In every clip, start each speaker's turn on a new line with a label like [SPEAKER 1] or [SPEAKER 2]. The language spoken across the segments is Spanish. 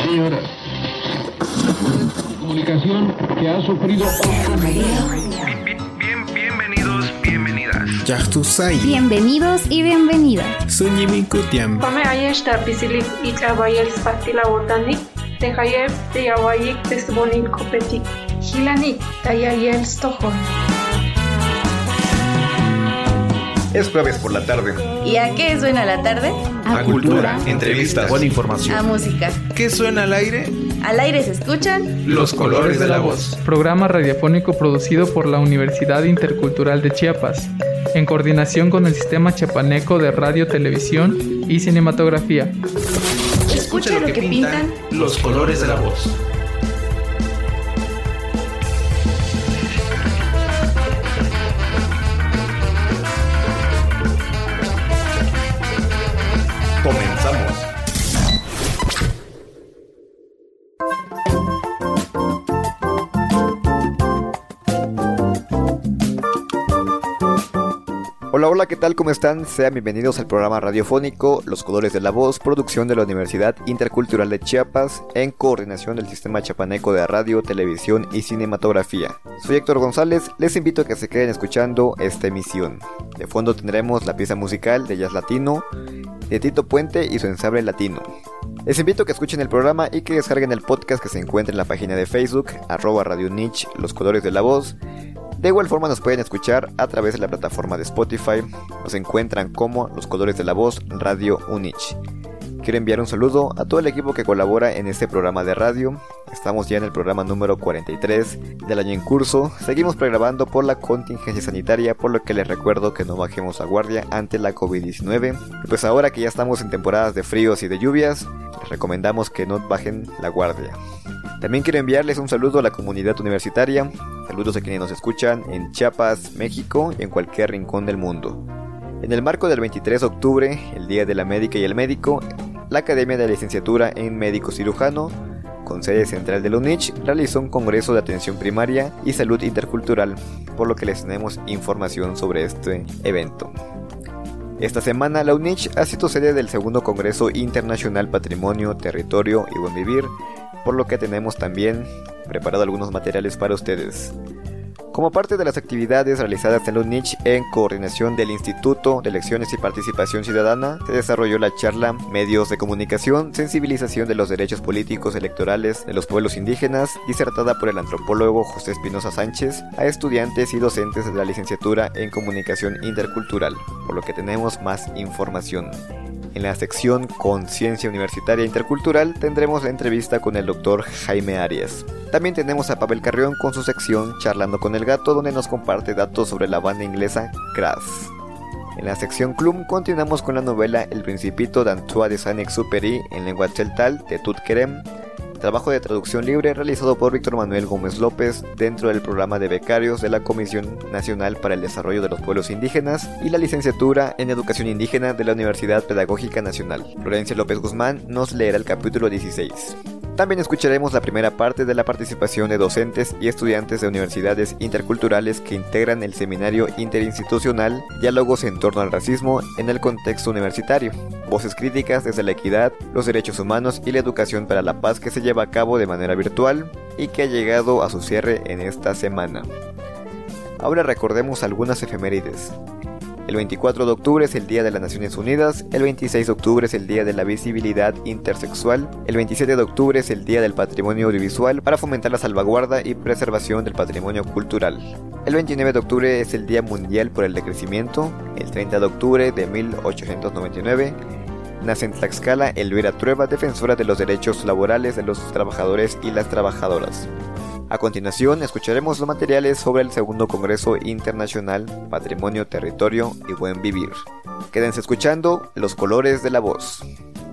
[SPEAKER 1] señoras. Comunicación que ha sufrido.
[SPEAKER 2] Bienvenidas.
[SPEAKER 3] Bienvenidos y bienvenidas.
[SPEAKER 4] Come ayesta pisilik itrabayel spatila ordanik, tehayel teyawayik tesbonin kopetik, hilanik tayayel stojon.
[SPEAKER 2] Es jueves por la tarde.
[SPEAKER 3] ¿Y a qué suena la tarde?
[SPEAKER 2] A cultura, entrevistas, buena información.
[SPEAKER 3] A música.
[SPEAKER 5] ¿Qué suena al aire?
[SPEAKER 3] Al aire se escuchan
[SPEAKER 2] Los colores de la voz.
[SPEAKER 6] Programa radiofónico producido por la Universidad Intercultural de Chiapas, en coordinación con el Sistema Chiapaneco de Radio, Televisión y Cinematografía.
[SPEAKER 3] Escucha lo que pintan
[SPEAKER 2] los colores de la voz. Comenzamos. Hola, ¿qué tal? ¿Cómo están? Sean bienvenidos al programa radiofónico Los Colores de la Voz, producción de la Universidad Intercultural de Chiapas, en coordinación del Sistema Chiapaneco de Radio, Televisión y Cinematografía. Soy Héctor González, les invito a que se queden escuchando esta emisión. De fondo tendremos la pieza musical de jazz latino, de Tito Puente y su ensamble latino. Les invito a que escuchen el programa y que descarguen el podcast que se encuentra en la página de Facebook, @Radio Niche, Los Colores de la Voz. De igual forma nos pueden escuchar a través de la plataforma de Spotify. Nos encuentran como Los Colores de la Voz Radio Unich. Quiero enviar un saludo a todo el equipo que colabora en este programa de radio. Estamos ya en el programa número 43 del año en curso. Seguimos pregrabando por la contingencia sanitaria, por lo que les recuerdo que no bajemos la guardia ante la COVID-19. Y pues ahora que ya estamos en temporadas de fríos y de lluvias, les recomendamos que no bajen la guardia. También quiero enviarles un saludo a la comunidad universitaria. Saludos a quienes nos escuchan en Chiapas, México y en cualquier rincón del mundo. En el marco del 23 de octubre, el Día de la Médica y el Médico, la Academia de Licenciatura en Médico Cirujano, con sede central de la UNICH, realizó un congreso de atención primaria y salud intercultural, por lo que les tenemos información sobre este evento. Esta semana la UNICH ha sido sede del segundo Congreso Internacional Patrimonio, Territorio y Buen Vivir, por lo que tenemos también preparado algunos materiales para ustedes. Como parte de las actividades realizadas en la UNICH en coordinación del Instituto de Elecciones y Participación Ciudadana, se desarrolló la charla Medios de Comunicación, Sensibilización de los Derechos Políticos Electorales de los Pueblos Indígenas, disertada por el antropólogo José Espinosa Sánchez a estudiantes y docentes de la licenciatura en Comunicación Intercultural, por lo que tenemos más información. En la sección Conciencia Universitaria Intercultural tendremos la entrevista con el doctor Jaime Arias. También tenemos a Pavel Carrión con su sección Charlando con el Gato, donde nos comparte datos sobre la banda inglesa Crass. En la sección Clum continuamos con la novela El Principito d'Antoine de Saint-Exupéry en lengua tzeltal de Tut Kerem, trabajo de traducción libre realizado por Víctor Manuel Gómez López dentro del programa de becarios de la Comisión Nacional para el Desarrollo de los Pueblos Indígenas y la licenciatura en Educación Indígena de la Universidad Pedagógica Nacional. Florencia López Guzmán nos leerá el capítulo 16. También escucharemos la primera parte de la participación de docentes y estudiantes de universidades interculturales que integran el seminario interinstitucional Diálogos en torno al racismo en el contexto universitario. Voces críticas desde la equidad, los derechos humanos y la educación para la paz, que se lleva a cabo de manera virtual y que ha llegado a su cierre en esta semana. Ahora recordemos algunas efemérides. El 24 de octubre es el Día de las Naciones Unidas, el 26 de octubre es el Día de la Visibilidad Intersexual, el 27 de octubre es el Día del Patrimonio Audiovisual para fomentar la salvaguarda y preservación del patrimonio cultural. El 29 de octubre es el Día Mundial por el Decrecimiento, el 30 de octubre de 1899 nace en Tlaxcala Elvira Trueba, defensora de los derechos laborales de los trabajadores y las trabajadoras. A continuación, escucharemos los materiales sobre el segundo Congreso Internacional Patrimonio, Territorio y Buen Vivir. Quédense escuchando Los Colores de la Voz.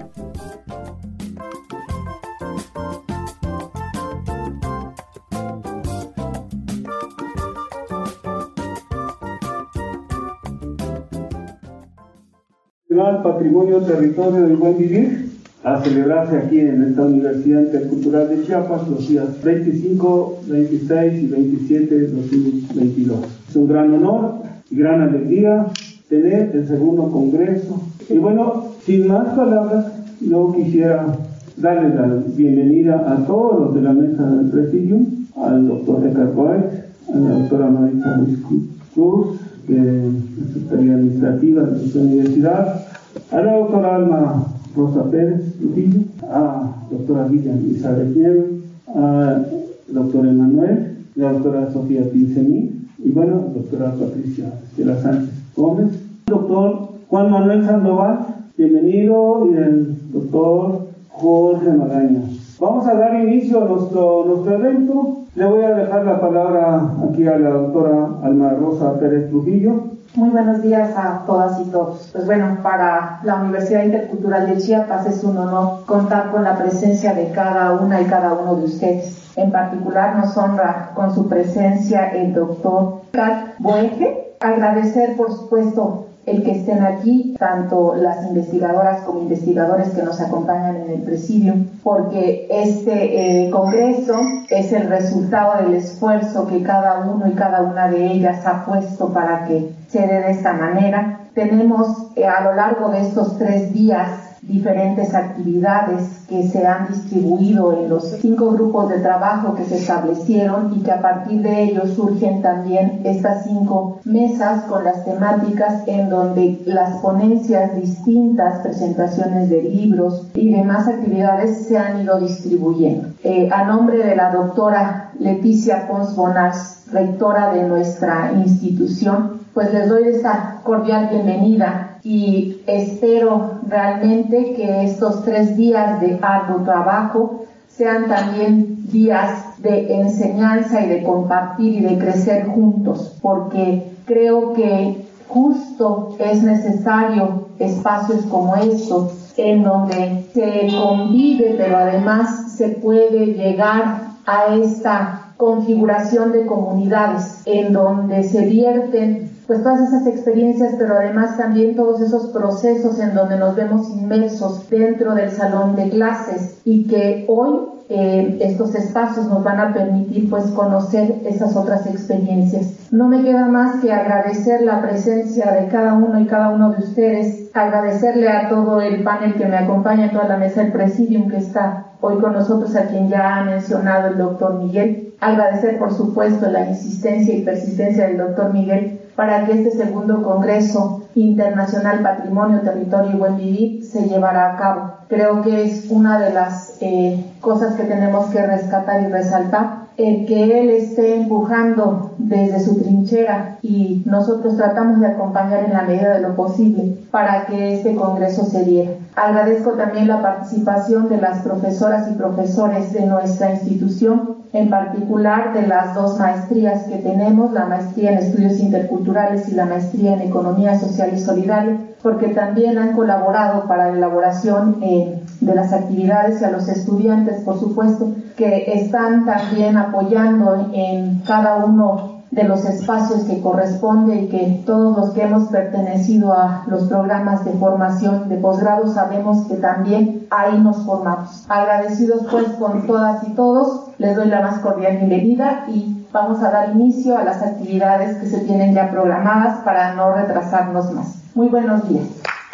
[SPEAKER 7] Patrimonio, Territorio y Buen Vivir, a celebrarse aquí en esta Universidad Intercultural de Chiapas los días 25, 26 y 27 de 2022. Es un gran honor y gran alegría tener el segundo congreso. Y bueno, sin más palabras, yo quisiera darle la bienvenida a todos los de la mesa del presidium, al doctor Eckhart Boyd, a la doctora Maritza Ruiz Cruz, de la Secretaría Administrativa de nuestra universidad, a la doctora Alma Rosa Pérez Trujillo, a la doctora Vivian Isabel Nieves, a doctor Emanuel, la doctora Sofía Pinzemí y bueno, doctora Patricia Estela Sánchez Gómez, doctor Juan Manuel Sandoval, bienvenido, y el doctor Jorge Magaña. Vamos a dar inicio a nuestro evento. Le voy a dejar la palabra aquí a la doctora Alma Rosa Pérez Trujillo.
[SPEAKER 5] Muy buenos días a todas y todos. Pues bueno, para la Universidad Intercultural de Chiapas es un honor contar con la presencia de cada una y cada uno de ustedes. En particular nos honra con su presencia el doctor Kat Boege. Agradecer, por supuesto, el que estén aquí, tanto las investigadoras como investigadores que nos acompañan en el presidium, porque este congreso es el resultado del esfuerzo que cada uno y cada una de ellas ha puesto para que se dé de esta manera. Tenemos a lo largo de estos 3 días diferentes actividades que se han distribuido en los 5 grupos de trabajo que se establecieron y que a partir de ellos surgen también estas 5 mesas con las temáticas en donde las ponencias distintas, presentaciones de libros y demás actividades se han ido distribuyendo. A nombre de la doctora Leticia Pons Bonars, rectora de nuestra institución, pues les doy esta cordial bienvenida y espero realmente que estos 3 días de arduo trabajo sean también días de enseñanza y de compartir y de crecer juntos, porque creo que justo es necesario espacios como estos en donde se convive, pero además se puede llegar a esta configuración de comunidades en donde se vierten pues todas esas experiencias, pero además también todos esos procesos en donde nos vemos inmersos dentro del salón de clases y que hoy estos espacios nos van a permitir pues conocer esas otras experiencias. No me queda más que agradecer la presencia de cada uno y cada uno de ustedes, agradecerle a todo el panel que me acompaña, a toda la mesa del presidium que está hoy con nosotros, a quien ya ha mencionado el doctor Miguel, agradecer por supuesto la insistencia y persistencia del doctor Miguel para que este segundo Congreso Internacional Patrimonio, Territorio y Buen Vivir se llevara a cabo. Creo que es una de las cosas que tenemos que rescatar y resaltar, el que él esté empujando desde su trinchera y nosotros tratamos de acompañar en la medida de lo posible para que este Congreso se diera. Agradezco también la participación de las profesoras y profesores de nuestra institución, en particular de las 2 maestrías que tenemos, la maestría en Estudios Interculturales y la maestría en Economía Social y Solidaria, porque también han colaborado para la elaboración de las actividades, y a los estudiantes, por supuesto, que están también apoyando en cada uno de los espacios que corresponde y que todos los que hemos pertenecido a los programas de formación de posgrado sabemos que también ahí nos formamos. Agradecidos pues con todas y todos, les doy la más cordial bienvenida y vamos a dar inicio a las actividades que se tienen ya programadas para no retrasarnos más. Muy buenos días.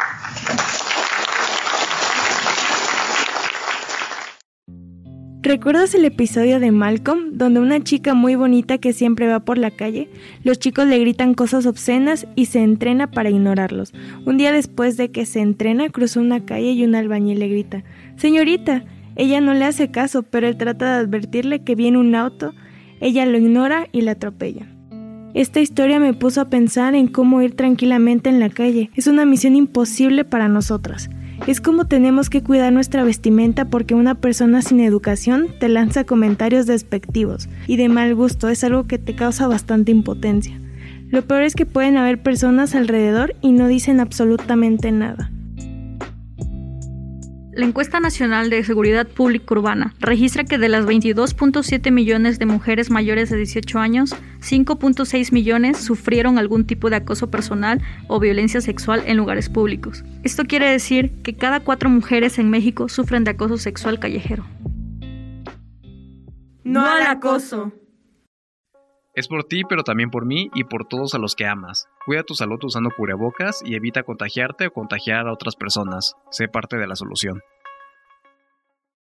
[SPEAKER 8] ¿Recuerdas el episodio de Malcolm, donde una chica muy bonita que siempre va por la calle, los chicos le gritan cosas obscenas y se entrena para ignorarlos? Un día después de que se entrena, cruzó una calle y un albañil le grita: «Señorita». Ella no le hace caso, pero él trata de advertirle que viene un auto. Ella lo ignora y la atropella. Esta historia me puso a pensar en cómo ir tranquilamente en la calle. Es una misión imposible para nosotras. Es como tenemos que cuidar nuestra vestimenta porque una persona sin educación te lanza comentarios despectivos y de mal gusto. Es algo que te causa bastante impotencia. Lo peor es que pueden haber personas alrededor y no dicen absolutamente nada.
[SPEAKER 9] La Encuesta Nacional de Seguridad Pública Urbana registra que de las 22.7 millones de mujeres mayores de 18 años, 5.6 millones sufrieron algún tipo de acoso personal o violencia sexual en lugares públicos. Esto quiere decir que cada 4 mujeres en México sufren de acoso sexual callejero.
[SPEAKER 8] ¡No al acoso!
[SPEAKER 10] Es por ti, pero también por mí y por todos a los que amas. Cuida tu salud usando cubrebocas y evita contagiarte o contagiar a otras personas. Sé parte de la solución.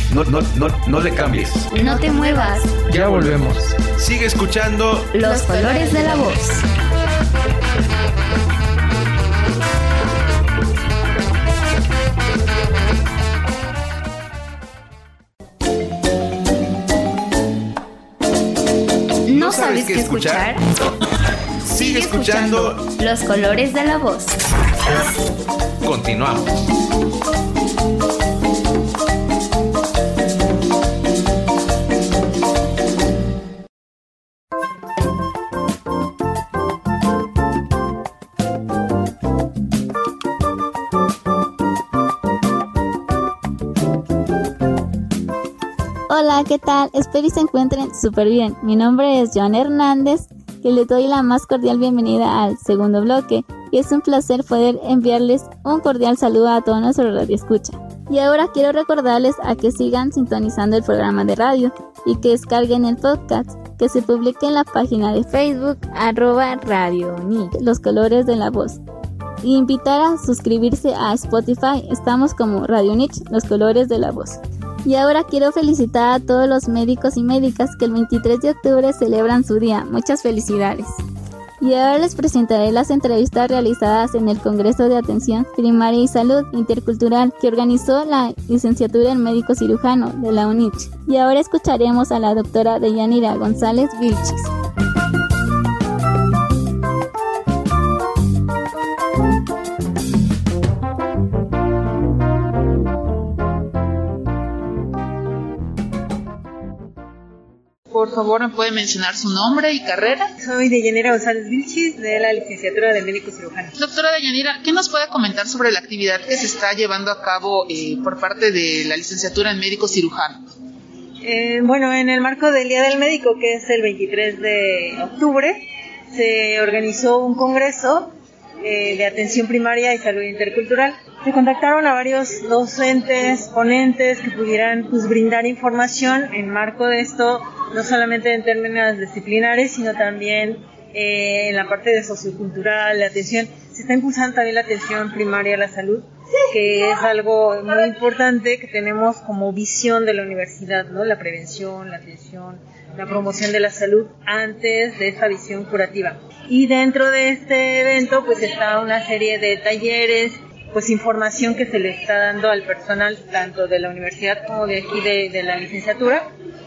[SPEAKER 11] No le cambies.
[SPEAKER 3] No te muevas.
[SPEAKER 6] Ya volvemos.
[SPEAKER 11] Sigue escuchando
[SPEAKER 3] Los colores de la voz. ¿No sabes qué escuchar?
[SPEAKER 11] Sigue escuchando
[SPEAKER 3] Los colores de la voz.
[SPEAKER 11] Continuamos.
[SPEAKER 12] Hola, ¿qué tal? Espero y se encuentren súper bien. Mi nombre es Joan Hernández, que le doy la más cordial bienvenida al segundo bloque, y es un placer poder enviarles un cordial saludo a todos nuestros radioescucha. Y ahora quiero recordarles a que sigan sintonizando el programa de radio y que descarguen el podcast, que se publique en la página de Facebook @Radio Niche, Los Colores de la Voz. Y invitar a suscribirse a Spotify, estamos como Radio Niche, Los Colores de la Voz. Y ahora quiero felicitar a todos los médicos y médicas que el 23 de octubre celebran su día. Muchas felicidades. Y ahora les presentaré las entrevistas realizadas en el Congreso de Atención Primaria y Salud Intercultural que organizó la licenciatura en médico cirujano de la UNICH. Y ahora escucharemos a la doctora Deyanira González Vilchis.
[SPEAKER 13] Por favor, ¿me puede mencionar su nombre y carrera?
[SPEAKER 14] Soy Deyanira González Vilchis, de la licenciatura de médico cirujano.
[SPEAKER 13] Doctora Deyanira, ¿qué nos puede comentar sobre la actividad que se está llevando a cabo por parte de la licenciatura en médico cirujano?
[SPEAKER 14] Bueno, en el marco del Día del Médico, que es el 23 de octubre, se organizó un congreso de atención primaria y salud intercultural. Se contactaron a varios docentes, ponentes que pudieran brindar información en marco de esto, no solamente en términos disciplinares, sino también en la parte de sociocultural, la atención. Se está impulsando también la atención primaria a la salud, que es algo muy importante que tenemos como visión de la universidad, ¿no? La prevención, la atención, la promoción de la salud antes de esta visión curativa. Y dentro de este evento pues está una serie de talleres, pues información que se le está dando al personal tanto de la universidad como de aquí de la licenciatura,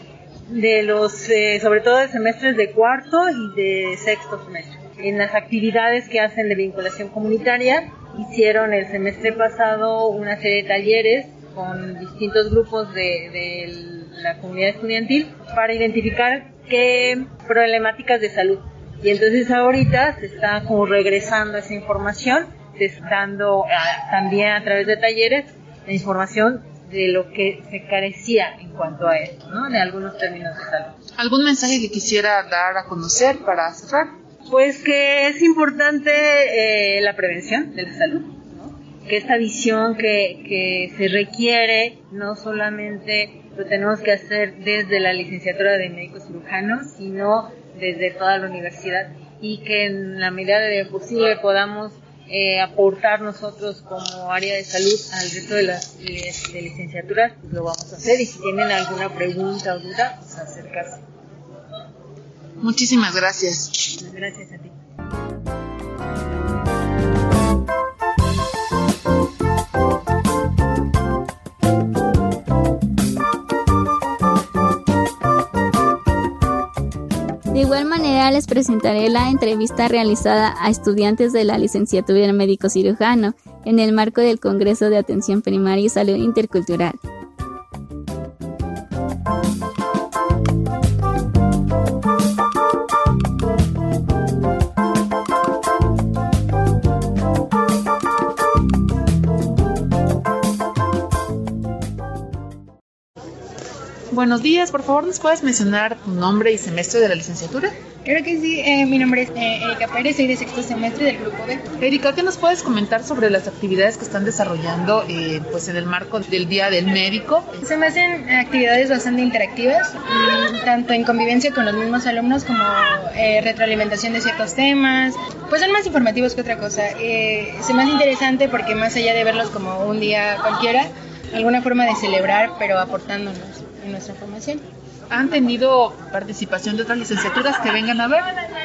[SPEAKER 14] de los sobre todo de semestres de cuarto y de sexto semestre. En las actividades que hacen de vinculación comunitaria, hicieron el semestre pasado una serie de talleres con distintos grupos de la comunidad estudiantil para identificar qué problemáticas de salud. Y entonces ahorita se está como regresando esa información, se está dando también a través de talleres la información de lo que se carecía en cuanto a esto, ¿no? De algunos términos de salud.
[SPEAKER 13] ¿Algún mensaje que quisiera dar a conocer para cerrar?
[SPEAKER 14] Pues que es importante la prevención de la salud, ¿no? Que esta visión que se requiere no solamente lo tenemos que hacer desde la licenciatura de médico cirujano, sino desde toda la universidad, y que en la medida de lo posible podamos aportar nosotros como área de salud al resto de las de licenciaturas, pues lo vamos a hacer, y si tienen alguna pregunta o duda, pues acercarse.
[SPEAKER 13] Muchísimas gracias.
[SPEAKER 14] Gracias a ti.
[SPEAKER 12] De igual manera les presentaré la entrevista realizada a estudiantes de la licenciatura en médico cirujano en el marco del Congreso de Atención Primaria y Salud Intercultural.
[SPEAKER 13] Buenos días, por favor, ¿nos puedes mencionar tu nombre y semestre de la licenciatura?
[SPEAKER 15] Claro que sí, mi nombre es Erika Pérez, soy de sexto semestre del grupo B.
[SPEAKER 13] Erika, ¿qué nos puedes comentar sobre las actividades que están desarrollando pues en el marco del Día del Médico?
[SPEAKER 15] Se me hacen actividades bastante interactivas, tanto en convivencia con los mismos alumnos como retroalimentación de ciertos temas, pues son más informativos que otra cosa. Se me hace interesante porque más allá de verlos como un día cualquiera, alguna forma de celebrar, pero aportándonos en nuestra formación.
[SPEAKER 13] ¿Han tenido participación de otras licenciaturas que vengan a ver?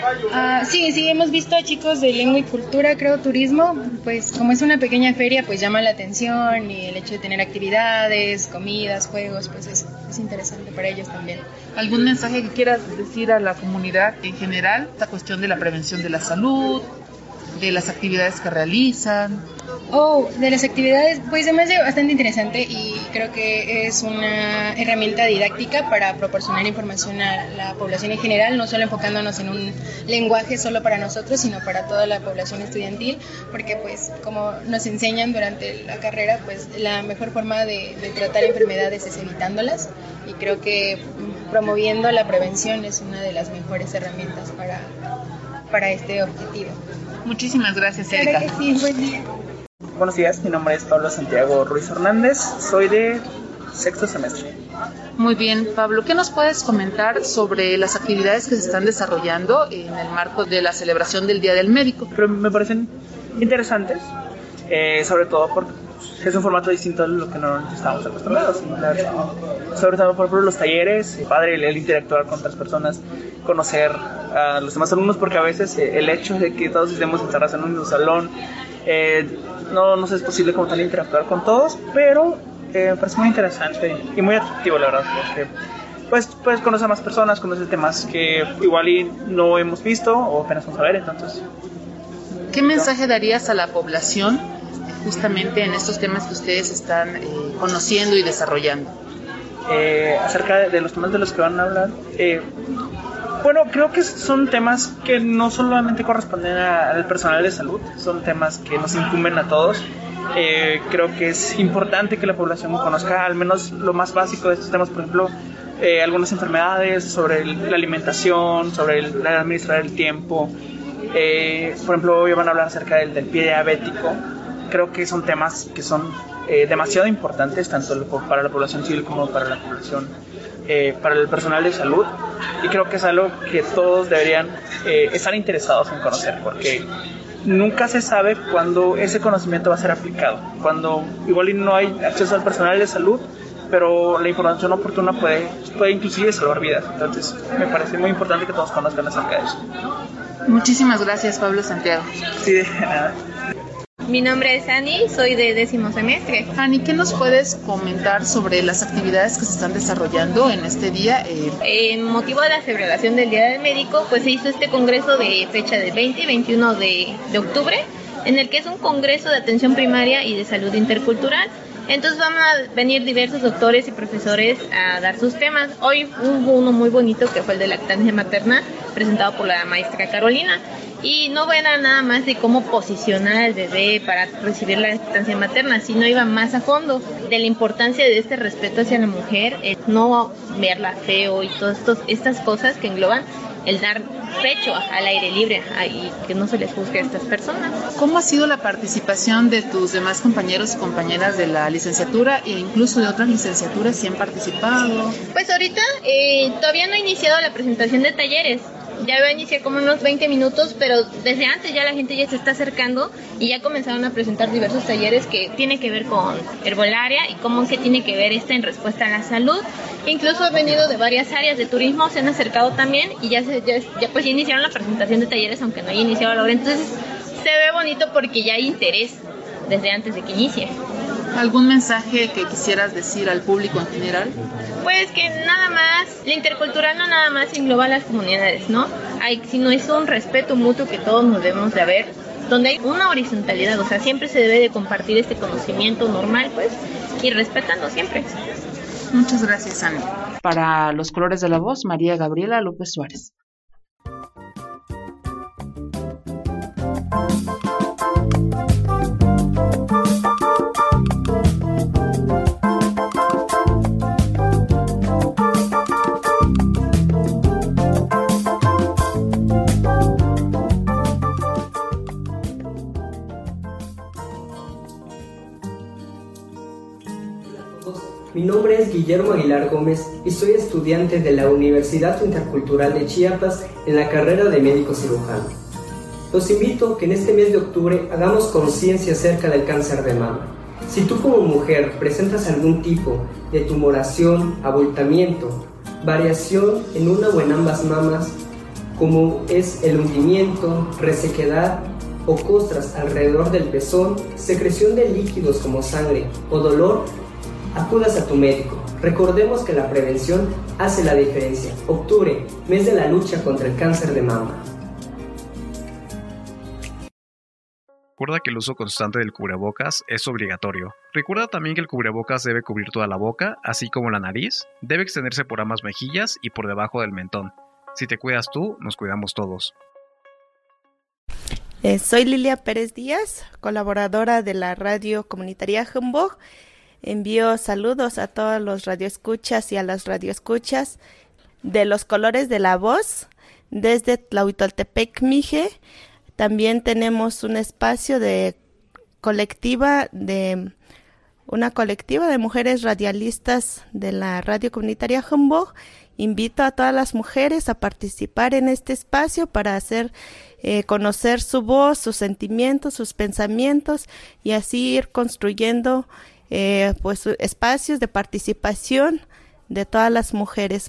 [SPEAKER 15] Sí, hemos visto a chicos de lengua y cultura, creo, turismo, pues como es una pequeña feria, pues llama la atención, y el hecho de tener actividades, comidas, juegos, pues es interesante para ellos también.
[SPEAKER 13] ¿Algún mensaje que quieras decir a la comunidad en general? Esta cuestión de la prevención de la salud, de las actividades que realizan.
[SPEAKER 15] De las actividades, pues se me hace bastante interesante y creo que es una herramienta didáctica para proporcionar información a la población en general, no solo enfocándonos en un lenguaje solo para nosotros, sino para toda la población estudiantil, porque pues como nos enseñan durante la carrera, pues la mejor forma de tratar enfermedades es evitándolas, y creo que promoviendo la prevención es una de las mejores herramientas para este objetivo.
[SPEAKER 13] Muchísimas gracias, Erika.
[SPEAKER 15] Claro que sí, buen día.
[SPEAKER 16] Buenos días, mi nombre es Pablo Santiago Ruiz Hernández, soy de sexto semestre.
[SPEAKER 13] Muy bien, Pablo, ¿qué nos puedes comentar sobre las actividades que se están desarrollando en el marco de la celebración del Día del Médico?
[SPEAKER 16] Pero me parecen interesantes, sobre todo porque es un formato distinto a lo que normalmente estamos acostumbrados. Sobre todo por ejemplo los talleres, padre el interactuar con otras personas, conocer a los demás alumnos, porque a veces el hecho de que todos estemos encerrados en un mismo salón, no nos es posible como tal interactuar con todos, pero me parece muy interesante y muy atractivo, la verdad, porque puedes conocer a más personas, conocer temas que igual y no hemos visto o apenas vamos a ver, entonces.
[SPEAKER 13] ¿Qué mensaje darías a la población justamente en estos temas que ustedes están conociendo y desarrollando?
[SPEAKER 16] Acerca de los temas de los que van a hablar, bueno, creo que son temas que no solamente corresponden al personal de salud, son temas que nos incumben a todos. Creo que es importante que la población conozca al menos lo más básico de estos temas, por ejemplo, algunas enfermedades, sobre la alimentación, sobre el administrar el tiempo. Por ejemplo, hoy van a hablar acerca del pie diabético. Creo que son temas que son demasiado importantes, tanto para la población civil como para la población, para el personal de salud, y creo que es algo que todos deberían estar interesados en conocer, porque nunca se sabe cuándo ese conocimiento va a ser aplicado, cuando igual no hay acceso al personal de salud, pero la información oportuna puede inclusive salvar vidas. Entonces me parece muy importante que todos conozcan acerca de eso.
[SPEAKER 13] Muchísimas gracias, Pablo Santiago.
[SPEAKER 16] Sí, de nada.
[SPEAKER 17] Mi nombre es Ani, soy de 10º semestre.
[SPEAKER 13] Ani, ¿qué nos puedes comentar sobre las actividades que se están desarrollando en este día?
[SPEAKER 17] En motivo de la celebración del Día del Médico, pues se hizo este congreso de fecha del 20 y 21 de octubre, en el que es un congreso de atención primaria y de salud intercultural. Entonces van a venir diversos doctores y profesores a dar sus temas. Hoy hubo uno muy bonito que fue el de lactancia materna, presentado por la maestra Carolina. Y no era nada más de cómo posicionar al bebé para recibir la lactancia materna, sino iba más a fondo de la importancia de este respeto hacia la mujer, el no verla feo y todas estas cosas que engloban el dar pecho al aire libre y que no se les juzgue a estas personas.
[SPEAKER 13] ¿Cómo ha sido la participación de tus demás compañeros y compañeras de la licenciatura e incluso de otras licenciaturas si han participado?
[SPEAKER 17] Pues ahorita todavía no he iniciado la presentación de talleres. Ya voy a iniciar como unos 20 minutos, pero desde antes ya la gente ya se está acercando y ya comenzaron a presentar diversos talleres que tienen que ver con herbolaria y cómo que tiene que ver en respuesta a la salud. Incluso ha venido de varias áreas de turismo, se han acercado también y ya iniciaron la presentación de talleres, aunque no haya iniciado la hora. Entonces se ve bonito porque ya hay interés desde antes de que inicie.
[SPEAKER 13] ¿Algún mensaje que quisieras decir al público en general?
[SPEAKER 17] Pues que nada más, la intercultural no nada más engloba a las comunidades, ¿no? Sino es un respeto mutuo que todos nos debemos de haber, donde hay una horizontalidad, o sea, siempre se debe de compartir este conocimiento normal, pues, y respetando siempre.
[SPEAKER 13] Muchas gracias, Ana. Para Los Colores de la Voz, María Gabriela López Suárez.
[SPEAKER 18] Mi nombre es Guillermo Aguilar Gómez y soy estudiante de la Universidad Intercultural de Chiapas en la carrera de médico cirujano. Los invito a que en este mes de octubre hagamos conciencia acerca del cáncer de mama Si tú como mujer presentas algún tipo de tumoración, abultamiento, variación en una o en ambas mamas, como es el hundimiento, resequedad o costras alrededor del pezón, secreción de líquidos como sangre o dolor, acudas a tu médico. Recordemos que la prevención hace la diferencia. Octubre, mes de la lucha contra el cáncer de mama.
[SPEAKER 10] Recuerda que el uso constante del cubrebocas es obligatorio. Recuerda también que el cubrebocas debe cubrir toda la boca, así como la nariz, debe extenderse por ambas mejillas y por debajo del mentón. Si te cuidas tú, nos cuidamos todos.
[SPEAKER 19] Soy Lilia Pérez Díaz, colaboradora de la radio comunitaria Humboldt. Envío saludos a todos los radioescuchas y a las radioescuchas de Los Colores de la Voz desde Tlahuitoltepec, Mije. También tenemos un espacio de una colectiva de mujeres radialistas de la radio comunitaria Humboldt. Invito a todas las mujeres a participar en este espacio para hacer conocer su voz, sus sentimientos, sus pensamientos y así ir construyendo espacios de participación de todas las mujeres.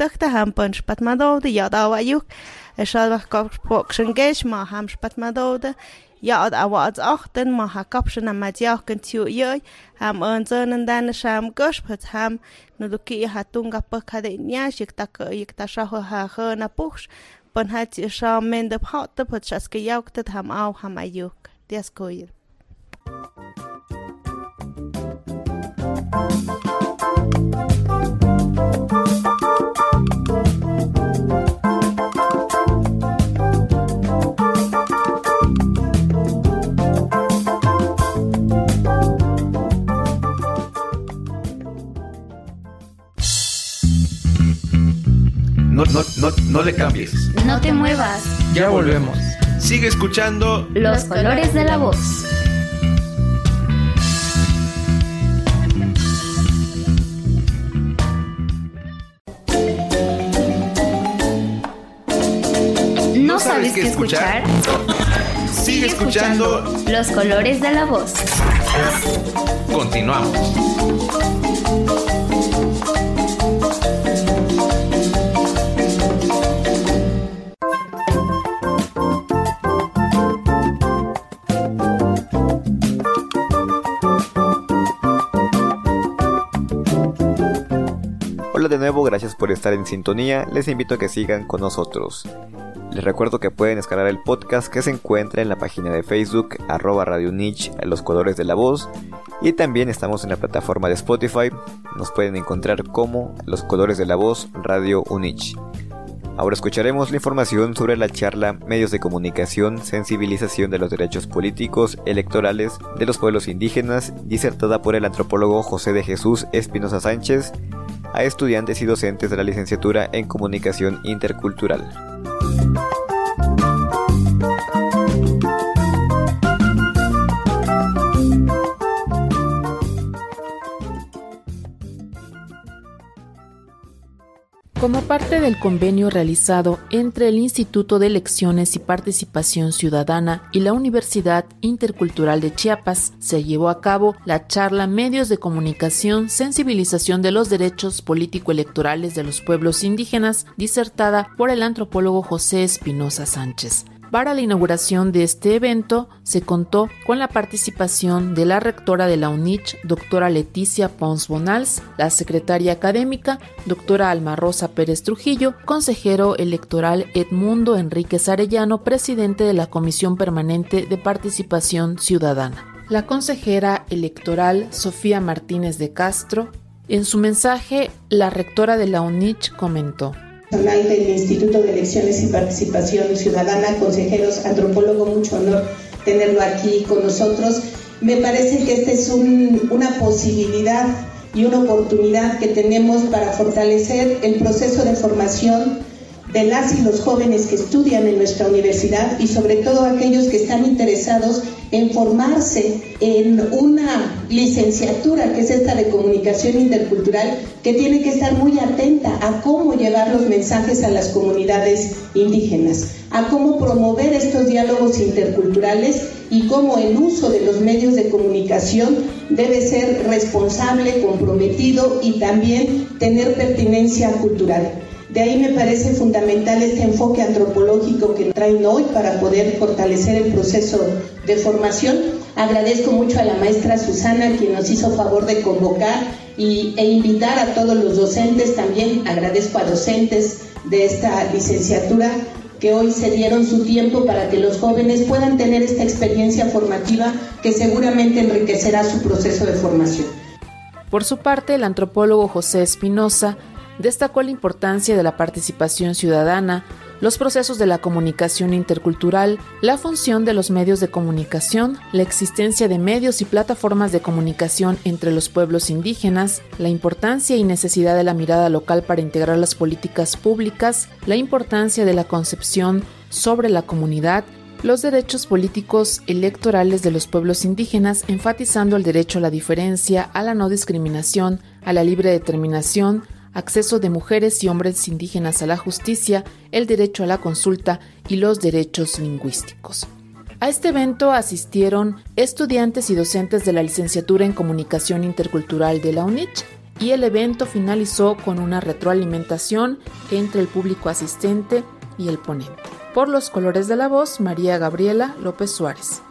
[SPEAKER 19] Ja, aber als achten ma ha kapschen am madiaken tiu yoi ham önzönen dan sham gospet ham no duki ha tunga pakade nyash yikta shaho ha khana push pon hat sham mende hatte pot shaske yauktet ham au ham ayuk dias koir.
[SPEAKER 11] No le cambies.
[SPEAKER 3] No te muevas.
[SPEAKER 6] Ya volvemos.
[SPEAKER 11] Sigue escuchando
[SPEAKER 3] Los Colores de la Voz. ¿No sabes qué escuchar?
[SPEAKER 11] Sigue escuchando
[SPEAKER 3] Los Colores de la Voz.
[SPEAKER 11] Continuamos.
[SPEAKER 2] Hola de nuevo, gracias por estar en sintonía, les invito a que sigan con nosotros. Les recuerdo que pueden descargar el podcast que se encuentra en la página de Facebook @Radio Unich, Los Colores de la Voz, y también estamos en la plataforma de Spotify, nos pueden encontrar como Los Colores de la Voz Radio Unich. Ahora escucharemos la información sobre la charla Medios de Comunicación, Sensibilización de los Derechos Políticos Electorales de los Pueblos Indígenas, disertada por el antropólogo José de Jesús Espinosa Sánchez, a estudiantes y docentes de la licenciatura en Comunicación Intercultural.
[SPEAKER 20] Como parte del convenio realizado entre el Instituto de Elecciones y Participación Ciudadana y la Universidad Intercultural de Chiapas, se llevó a cabo la charla Medios de Comunicación, Sensibilización de los Derechos Político-Electorales de los Pueblos Indígenas, disertada por el antropólogo José Espinosa Sánchez. Para la inauguración de este evento se contó con la participación de la rectora de la UNICH, doctora Leticia Pons Bonals, la secretaria académica, doctora Alma Rosa Pérez Trujillo, consejero electoral Edmundo Enríquez Arellano, presidente de la Comisión Permanente de Participación Ciudadana. La consejera electoral Sofía Martínez de Castro. En su mensaje, la rectora de la UNICH comentó:
[SPEAKER 21] del Instituto de Elecciones y Participación Ciudadana, consejeros, antropólogo, mucho honor tenerlo aquí con nosotros. Me parece que esta es una posibilidad y una oportunidad que tenemos para fortalecer el proceso de formación de las y los jóvenes que estudian en nuestra universidad y sobre todo aquellos que están interesados en formarse en una licenciatura que es esta de Comunicación Intercultural, que tiene que estar muy atenta a cómo llevar los mensajes a las comunidades indígenas, a cómo promover estos diálogos interculturales y cómo el uso de los medios de comunicación debe ser responsable, comprometido y también tener pertinencia cultural. De ahí me parece fundamental este enfoque antropológico que traen hoy para poder fortalecer el proceso de formación. Agradezco mucho a la maestra Susana, quien nos hizo favor de convocar e invitar a todos los docentes. También agradezco a docentes de esta licenciatura que hoy se dieron su tiempo para que los jóvenes puedan tener esta experiencia formativa que seguramente enriquecerá su proceso de formación.
[SPEAKER 20] Por su parte, el antropólogo José Espinosa destacó la importancia de la participación ciudadana, los procesos de la comunicación intercultural, la función de los medios de comunicación, la existencia de medios y plataformas de comunicación entre los pueblos indígenas, la importancia y necesidad de la mirada local para integrar las políticas públicas, la importancia de la concepción sobre la comunidad, los derechos políticos electorales de los pueblos indígenas, enfatizando el derecho a la diferencia, a la no discriminación, a la libre determinación, acceso de mujeres y hombres indígenas a la justicia, el derecho a la consulta y los derechos lingüísticos. A este evento asistieron estudiantes y docentes de la licenciatura en Comunicación Intercultural de la UNICH y el evento finalizó con una retroalimentación entre el público asistente y el ponente. Por los colores de la voz, María Gabriela López Suárez.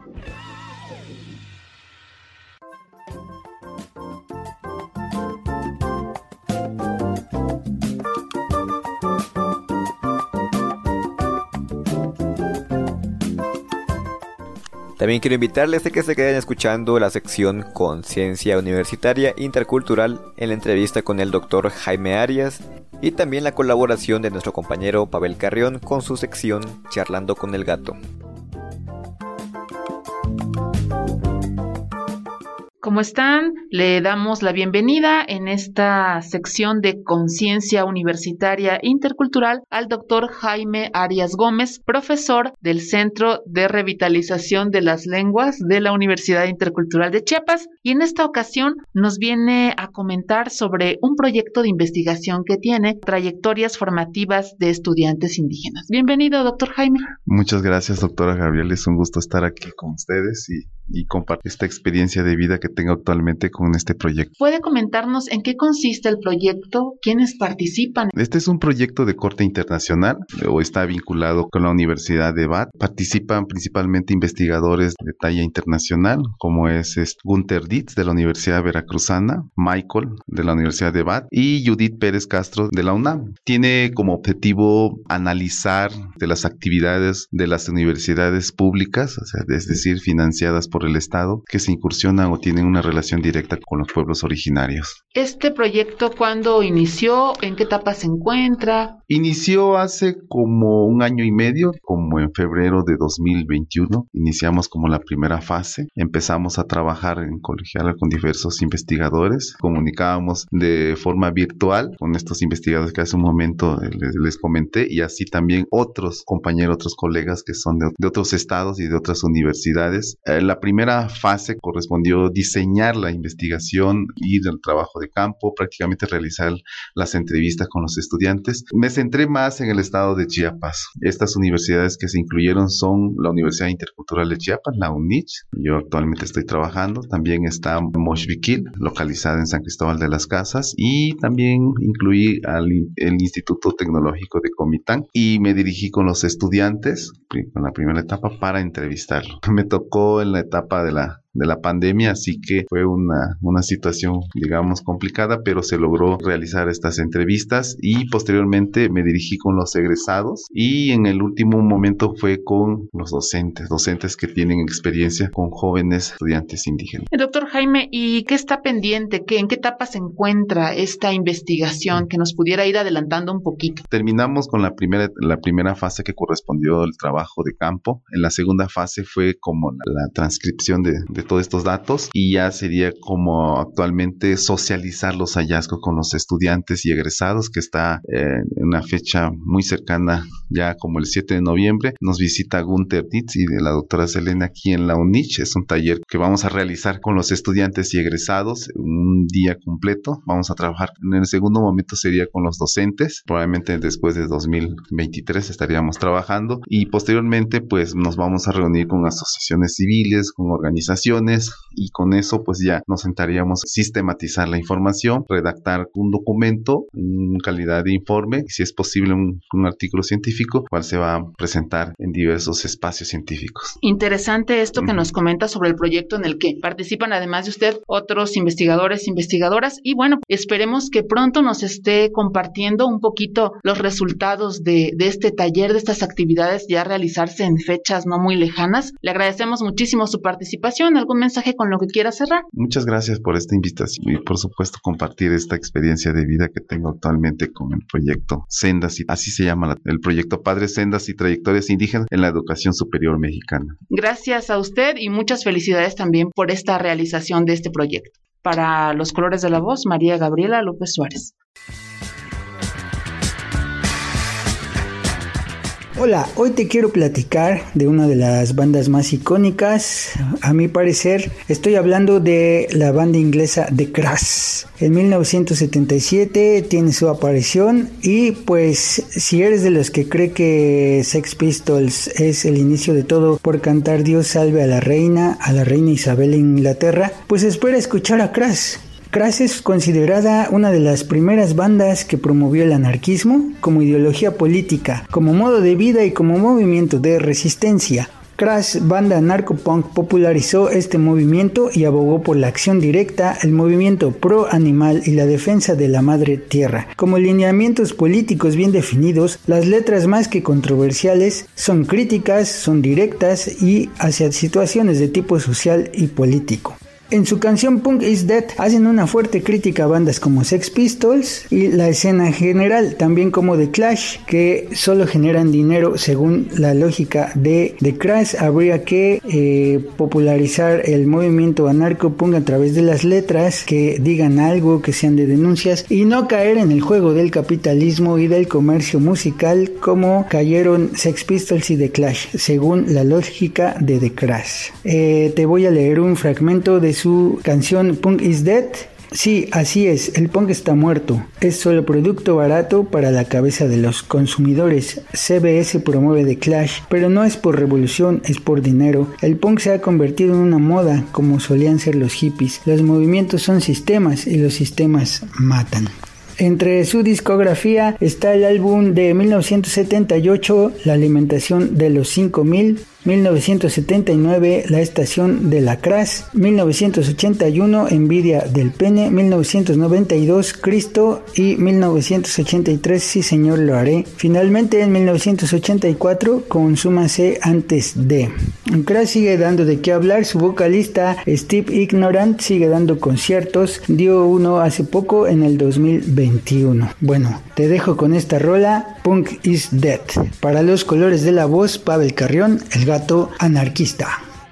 [SPEAKER 2] También quiero invitarles a que se queden escuchando la sección Conciencia Universitaria Intercultural en la entrevista con el Dr. Jaime Arias y también la colaboración de nuestro compañero Pavel Carrión con su sección Charlando con el Gato.
[SPEAKER 20] ¿Cómo están? Le damos la bienvenida en esta sección de Conciencia Universitaria Intercultural al doctor Jaime Arias Gómez, profesor del Centro de Revitalización de las Lenguas de la Universidad Intercultural de Chiapas, y en esta ocasión nos viene a comentar sobre un proyecto de investigación que tiene trayectorias formativas de estudiantes indígenas. Bienvenido, doctor Jaime.
[SPEAKER 1] Muchas gracias, doctora Gabriela. Es un gusto estar aquí con ustedes y compartir esta experiencia de vida que tengo actualmente con este proyecto.
[SPEAKER 20] ¿Puede comentarnos en qué consiste el proyecto? ¿Quiénes participan?
[SPEAKER 1] Este es un proyecto de corte internacional o está vinculado con la Universidad de Bat. Participan principalmente investigadores de talla internacional, como es Gunther Dietz de la Universidad Veracruzana, Michael de la Universidad de Bat y Judith Pérez Castro de la UNAM. Tiene como objetivo analizar de las actividades de las universidades públicas, o sea, es decir, financiadas por el Estado, que se incursionan o tienen una relación directa con los pueblos originarios.
[SPEAKER 20] ¿Este proyecto cuándo inició? ¿En qué etapa se encuentra?
[SPEAKER 1] Inició hace como 1 año y medio, como en febrero de 2021. Iniciamos como la primera fase. Empezamos a trabajar en colegial con diversos investigadores. Comunicábamos de forma virtual con estos investigadores que hace un momento les comenté, y así también otros compañeros, otros colegas que son de otros estados y de otras universidades. La primera fase correspondió diseñar la investigación, ir al trabajo de campo, prácticamente realizar las entrevistas con los estudiantes. Me centré más en el estado de Chiapas. Estas universidades que se incluyeron son la Universidad Intercultural de Chiapas, la UNICH. Yo actualmente estoy trabajando. También está Moshviquil, localizada en San Cristóbal de las Casas, y también incluí el Instituto Tecnológico de Comitán y me dirigí con los estudiantes en la primera etapa para entrevistarlo. Me tocó en la etapa de la pandemia, así que fue una situación, digamos, complicada, pero se logró realizar estas entrevistas y posteriormente me dirigí con los egresados y en el último momento fue con los docentes que tienen experiencia con jóvenes estudiantes indígenas.
[SPEAKER 20] Doctor Jaime, ¿y qué está pendiente? ¿En qué etapa se encuentra esta investigación? Que nos pudiera ir adelantando un poquito.
[SPEAKER 1] Terminamos con la primera fase que correspondió al trabajo de campo. En la segunda fase fue como la transcripción de de todos estos datos y ya sería como actualmente socializar los hallazgos con los estudiantes y egresados, que está en una fecha muy cercana, ya como el 7 de noviembre. Nos visita Gunther Nitz y la doctora Selena aquí en la UNICH. Es un taller que vamos a realizar con los estudiantes y egresados un día completo. Vamos a trabajar, en el segundo momento sería con los docentes, probablemente después de 2023 estaríamos trabajando, y posteriormente pues nos vamos a reunir con asociaciones civiles, con organizaciones, y con eso pues ya nos sentaríamos a sistematizar la información, redactar un documento en calidad de informe, y si es posible un artículo científico, cual se va a presentar en diversos espacios científicos.
[SPEAKER 4] Interesante esto que nos comenta sobre el proyecto en el que participan, además de usted, otros investigadores, investigadoras, y bueno, esperemos que pronto nos esté compartiendo un poquito los resultados de este taller, de estas actividades ya realizarse en fechas no muy lejanas. Le agradecemos muchísimo su participación. ¿Algún mensaje con lo que quiera cerrar?
[SPEAKER 1] Muchas gracias por esta invitación y por supuesto compartir esta experiencia de vida que tengo actualmente con el proyecto Sendas, y así se llama el proyecto Padres, Sendas y Trayectorias Indígenas en la Educación Superior Mexicana.
[SPEAKER 4] Gracias a usted y muchas felicidades también por esta realización de este proyecto. Para Los Colores de la Voz, María Gabriela López Suárez.
[SPEAKER 22] Hola, hoy te quiero platicar de una de las bandas más icónicas, a mi parecer. Estoy hablando de la banda inglesa The Crass. En 1977 tiene su aparición y pues si eres de los que cree que Sex Pistols es el inicio de todo por cantar Dios salve a la reina Isabel en Inglaterra, pues espera escuchar a Crass. Crass es considerada una de las primeras bandas que promovió el anarquismo como ideología política, como modo de vida y como movimiento de resistencia. Crass, banda narcopunk, popularizó este movimiento y abogó por la acción directa, el movimiento pro animal y la defensa de la madre tierra. Como lineamientos políticos bien definidos, las letras más que controversiales son críticas, son directas y hacia situaciones de tipo social y político. En su canción Punk is Dead hacen una fuerte crítica a bandas como Sex Pistols y la escena general, también como The Clash, que solo generan dinero. Según la lógica de The Crash, habría que popularizar el movimiento anarco-punk a través de las letras que digan algo, que sean de denuncias, y no caer en el juego del capitalismo y del comercio musical como cayeron Sex Pistols y The Clash, según la lógica de The Crash. Te voy a leer un fragmento de su canción Punk is Dead. Sí, así es, el punk está muerto. Es solo producto barato para la cabeza de los consumidores. CBS promueve The Clash, pero no es por revolución, es por dinero. El punk se ha convertido en una moda, como solían ser los hippies. Los movimientos son sistemas y los sistemas matan. Entre su discografía está el álbum de 1978, La alimentación de los 5000, 1979, La estación de la Crass, 1981, Envidia del pene, 1992, Cristo y 1983, Sí señor lo haré. Finalmente en 1984, Consúmase antes de. Crass sigue dando de qué hablar. Su vocalista Steve Ignorant sigue dando conciertos, dio uno hace poco en el 2021. Bueno, te dejo con esta rola, Punk is Dead. Para Los Colores de la Voz, Pavel Carrión, el gato anarquista.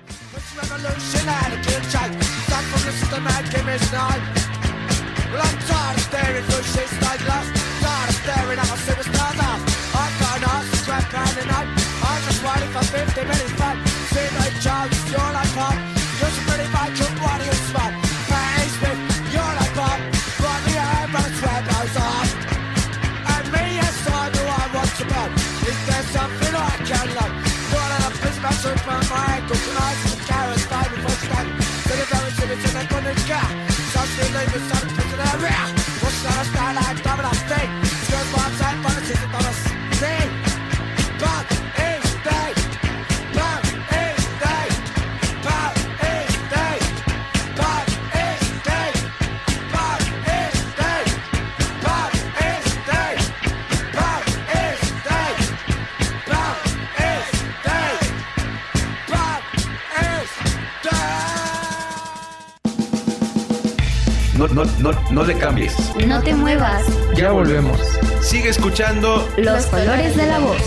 [SPEAKER 11] No le cambies.
[SPEAKER 3] No te muevas.
[SPEAKER 6] Ya volvemos.
[SPEAKER 11] Sigue escuchando
[SPEAKER 3] Los Colores de la Voz.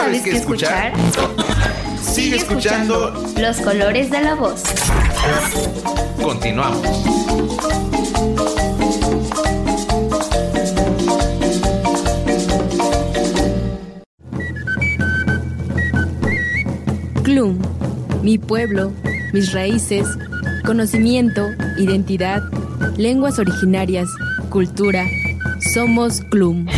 [SPEAKER 11] sabes qué escuchar? Sigue escuchando
[SPEAKER 3] Los colores de la voz.
[SPEAKER 11] Continuamos.
[SPEAKER 5] CLUM, mi pueblo, mis raíces, conocimiento, identidad, lenguas originarias, cultura. Somos CLUM.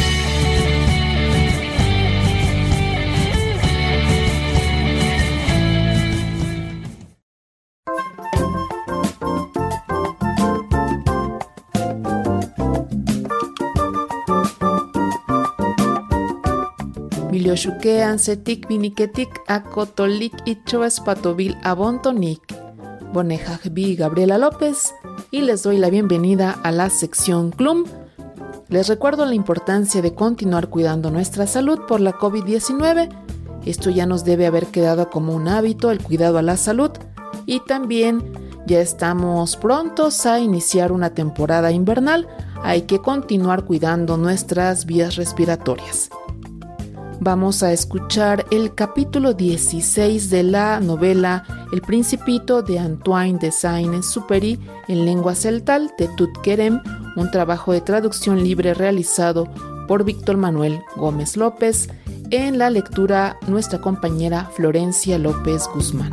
[SPEAKER 20] Milioxuquean setic viniquetic acotolik ichoes patovil abontonic. Bonejajbi Gabriela López y les doy la bienvenida a la sección CLUM. Les recuerdo la importancia de continuar cuidando nuestra salud por la COVID-19. Esto ya nos debe haber quedado como un hábito, el cuidado a la salud, y también ya estamos prontos a iniciar una temporada invernal. Hay que continuar cuidando nuestras vías respiratorias. Vamos a escuchar el capítulo 16 de la novela El Principito de Antoine de Saint-Exupéry en lengua celtal de Tut-Querem, un trabajo de traducción libre realizado por Víctor Manuel Gómez López. En la lectura, nuestra compañera Florencia López Guzmán.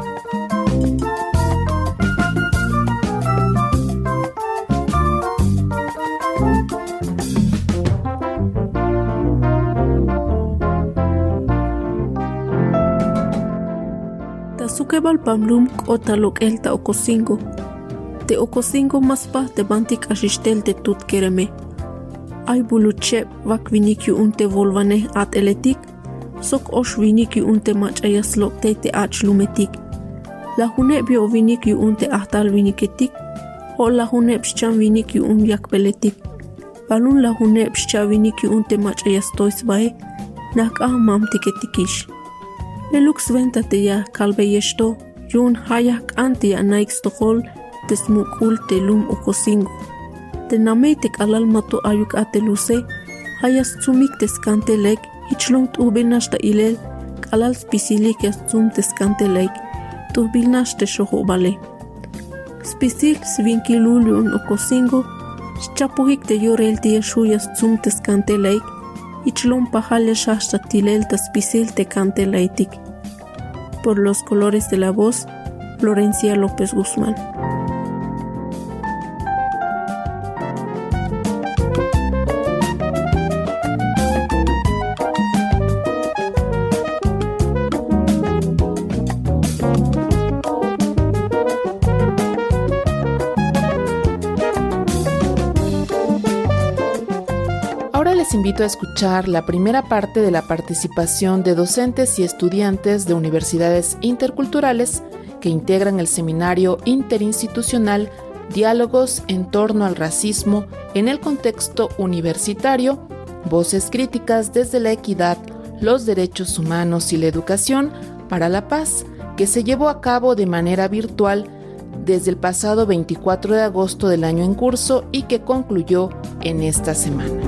[SPEAKER 7] Sukebal pamlum otalok elta okosingo. Te okosingo maspa te bantik ashistel te Tut-Quereme. Ay buluche vak vinikyu unte volvane at eletik. Sok osh vinikyu unte machayas lokte te achlumetik. La hune bio vinikyu unte ahtal viniketik. Ho la hune pschan vinikyu yakbeletik. Balun la hune pscha vinikyu unte machayas toisbae. Nak mam tiketikish. Elux ventate ya kalbeyesto, yun hayak anti anaix tohol, tesmukul telum okosingo. Tenametek alal mato ayuk ateluse, hayas tsumik teskantelek, hichlong tubilnashta ilel, kalal spisilik yastsum teskantelek, tubilnashte shohobale. Spisil svinkilulun okosingo, chapuhik te yorel tieshu yastsum teskantelek, Ichlom pajale shashta tilel taspisil te cante laitik. Por los colores de la voz, Florencia López Guzmán.
[SPEAKER 20] Les invito a escuchar la primera parte de la participación de docentes y estudiantes de universidades interculturales que integran el seminario interinstitucional Diálogos en torno al racismo en el contexto universitario, voces críticas desde la equidad, los derechos humanos y la educación para la paz, que se llevó a cabo de manera virtual desde el pasado 24 de agosto del año en curso y que concluyó en esta semana.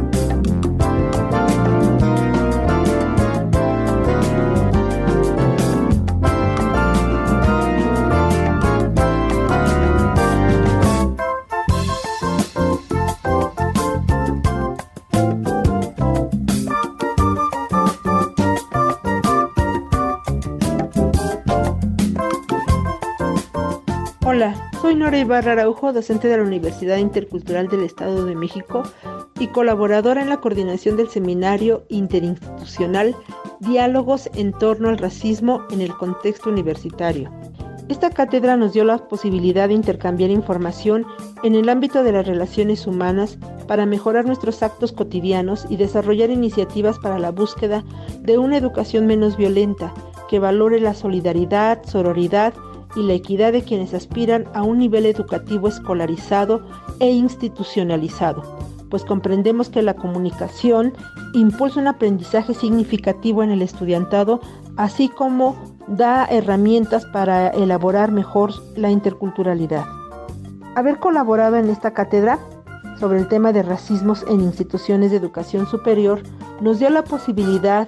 [SPEAKER 23] Hola, soy Nora Ibarra Araujo, docente de la Universidad Intercultural del Estado de México y colaboradora en la coordinación del seminario interinstitucional Diálogos en torno al racismo en el contexto universitario. Esta cátedra nos dio la posibilidad de intercambiar información en el ámbito de las relaciones humanas para mejorar nuestros actos cotidianos y desarrollar iniciativas para la búsqueda de una educación menos violenta, que valore la solidaridad, sororidad y la equidad de quienes aspiran a un nivel educativo escolarizado e institucionalizado, pues comprendemos que la comunicación impulsa un aprendizaje significativo en el estudiantado, así como da herramientas para elaborar mejor la interculturalidad. Haber colaborado en esta cátedra sobre el tema de racismos en instituciones de educación superior nos dio la posibilidad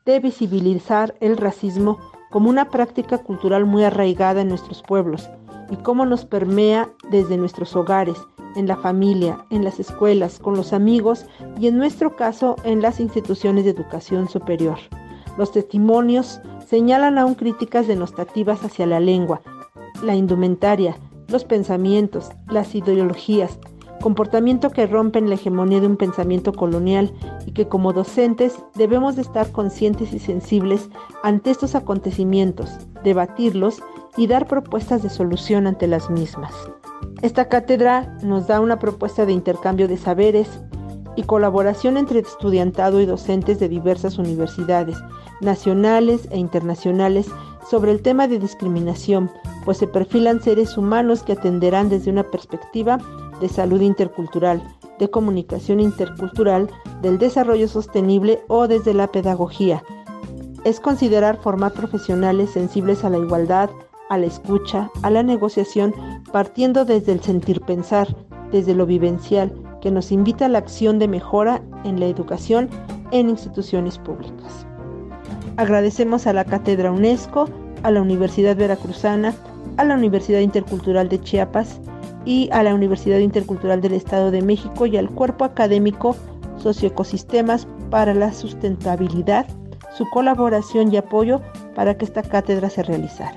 [SPEAKER 23] de visibilizar el racismo como una práctica cultural muy arraigada en nuestros pueblos y cómo nos permea desde nuestros hogares, en la familia, en las escuelas, con los amigos y en nuestro caso en las instituciones de educación superior. Los testimonios señalan aún críticas denostativas hacia la lengua, la indumentaria, los pensamientos, las ideologías, comportamiento que rompen la hegemonía de un pensamiento colonial y que como docentes debemos de estar conscientes y sensibles ante estos acontecimientos, debatirlos y dar propuestas de solución ante las mismas. Esta cátedra nos da una propuesta de intercambio de saberes y colaboración entre estudiantado y docentes de diversas universidades, nacionales e internacionales, sobre el tema de discriminación, pues se perfilan seres humanos que atenderán desde una perspectiva de salud intercultural, de comunicación intercultural, del desarrollo sostenible o desde la pedagogía. Es considerar formar profesionales sensibles a la igualdad, a la escucha, a la negociación, partiendo desde el sentir pensar, desde lo vivencial, que nos invita a la acción de mejora en la educación en instituciones públicas. Agradecemos a la Cátedra UNESCO, a la Universidad Veracruzana, a la Universidad Intercultural de Chiapas y a la Universidad Intercultural del Estado de México y al Cuerpo Académico Socioecosistemas para la Sustentabilidad, su colaboración y apoyo para que esta cátedra se realizara.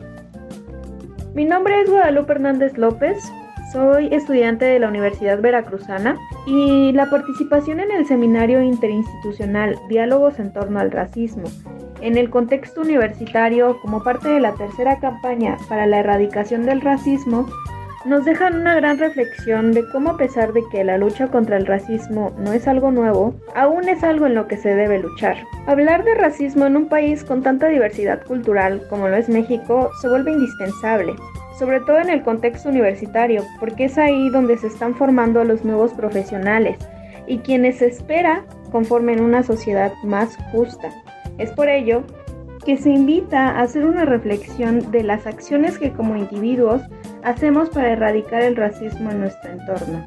[SPEAKER 8] Mi nombre es Guadalupe Hernández López, soy estudiante de la Universidad Veracruzana y la participación en el seminario interinstitucional Diálogos en torno al racismo en el contexto universitario como parte de la tercera campaña para la erradicación del racismo nos dejan una gran reflexión de cómo, a pesar de que la lucha contra el racismo no es algo nuevo, aún es algo en lo que se debe luchar. Hablar de racismo en un país con tanta diversidad cultural como lo es México se vuelve indispensable, sobre todo en el contexto universitario, porque es ahí donde se están formando a los nuevos profesionales y quienes se espera conformen una sociedad más justa. Es por ello que se invita a hacer una reflexión de las acciones que como individuos hacemos para erradicar el racismo en nuestro entorno.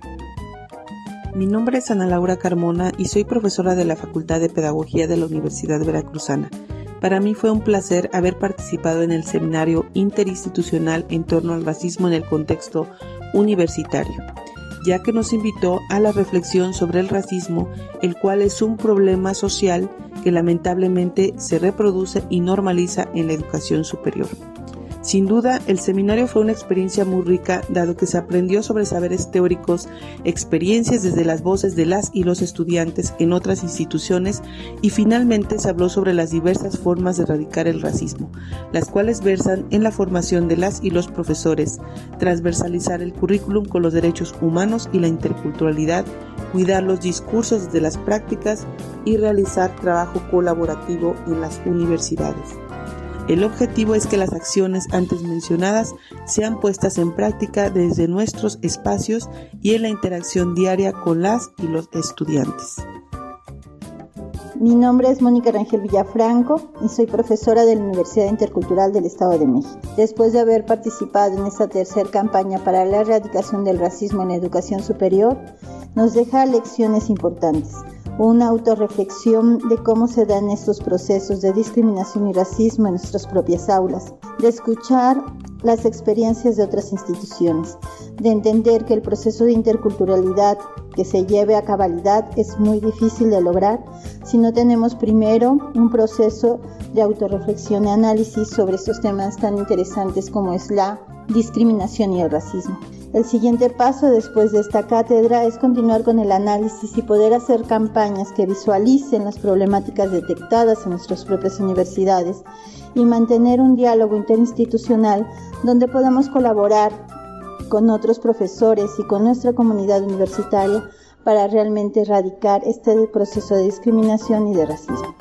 [SPEAKER 9] Mi nombre es Ana Laura Carmona y soy profesora de la Facultad de Pedagogía de la Universidad Veracruzana. Para mí fue un placer haber participado en el seminario interinstitucional en torno al racismo en el contexto universitario, ya que nos invitó a la reflexión sobre el racismo, el cual es un problema social que lamentablemente se reproduce y normaliza en la educación superior. Sin duda, el seminario fue una experiencia muy rica, dado que se aprendió sobre saberes teóricos, experiencias desde las voces de las y los estudiantes en otras instituciones y finalmente se habló sobre las diversas formas de erradicar el racismo, las cuales versan en la formación de las y los profesores, transversalizar el currículum con los derechos humanos y la interculturalidad, cuidar los discursos de las prácticas y realizar trabajo colaborativo en las universidades. El objetivo es que las acciones antes mencionadas sean puestas en práctica desde nuestros espacios y en la interacción diaria con las y los estudiantes.
[SPEAKER 14] Mi nombre es Mónica Rangel Villafranco y soy profesora de la Universidad Intercultural del Estado de México. Después de haber participado en esta tercera campaña para la erradicación del racismo en la educación superior, nos deja lecciones importantes. Una autorreflexión de cómo se dan estos procesos de discriminación y racismo en nuestras propias aulas, de escuchar las experiencias de otras instituciones, de entender que el proceso de interculturalidad que se lleve a cabalidad es muy difícil de lograr si no tenemos primero un proceso de autorreflexión y análisis sobre estos temas tan interesantes como es la discriminación y el racismo. El siguiente paso después de esta cátedra es continuar con el análisis y poder hacer campañas que visualicen las problemáticas detectadas en nuestras propias universidades y mantener un diálogo interinstitucional donde podamos colaborar con otros profesores y con nuestra comunidad universitaria para realmente erradicar este proceso de discriminación y de racismo.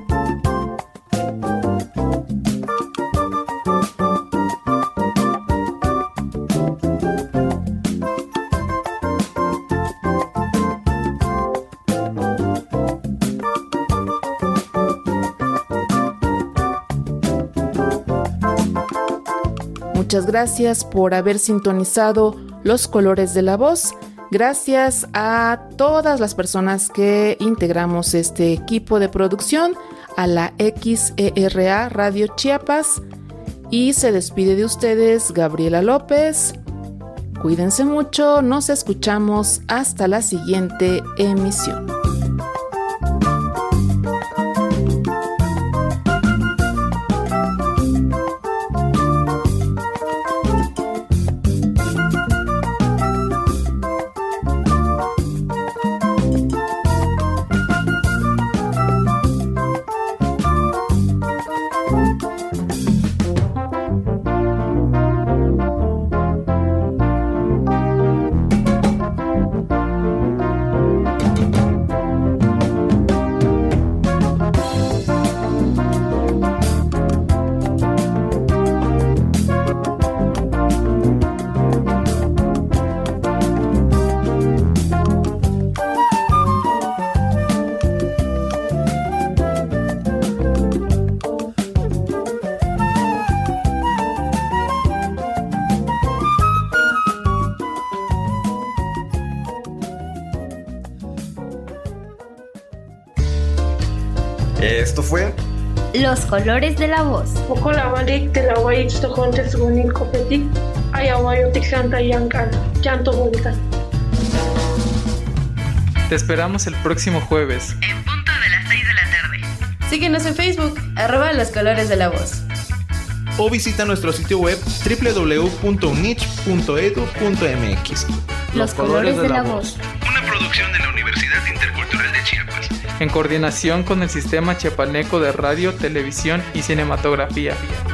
[SPEAKER 20] Muchas gracias por haber sintonizado Los Colores de la Voz. Gracias a todas las personas que integramos este equipo de producción, a la XERA Radio Chiapas. Y se despide de ustedes Gabriela López. Cuídense mucho, nos escuchamos hasta la siguiente emisión.
[SPEAKER 2] Esto fue
[SPEAKER 3] Los colores de la voz.
[SPEAKER 6] Te esperamos el próximo jueves.
[SPEAKER 3] En punto de las 6 de la tarde.
[SPEAKER 5] Síguenos en Facebook, @Los Colores de la Voz.
[SPEAKER 11] O visita nuestro sitio web www.unich.edu.mx.
[SPEAKER 3] Los colores de la voz.
[SPEAKER 11] Una producción de la Universidad Intercultural de Chiapas.
[SPEAKER 6] En coordinación con el Sistema Chiapaneco de Radio, Televisión y Cinematografía.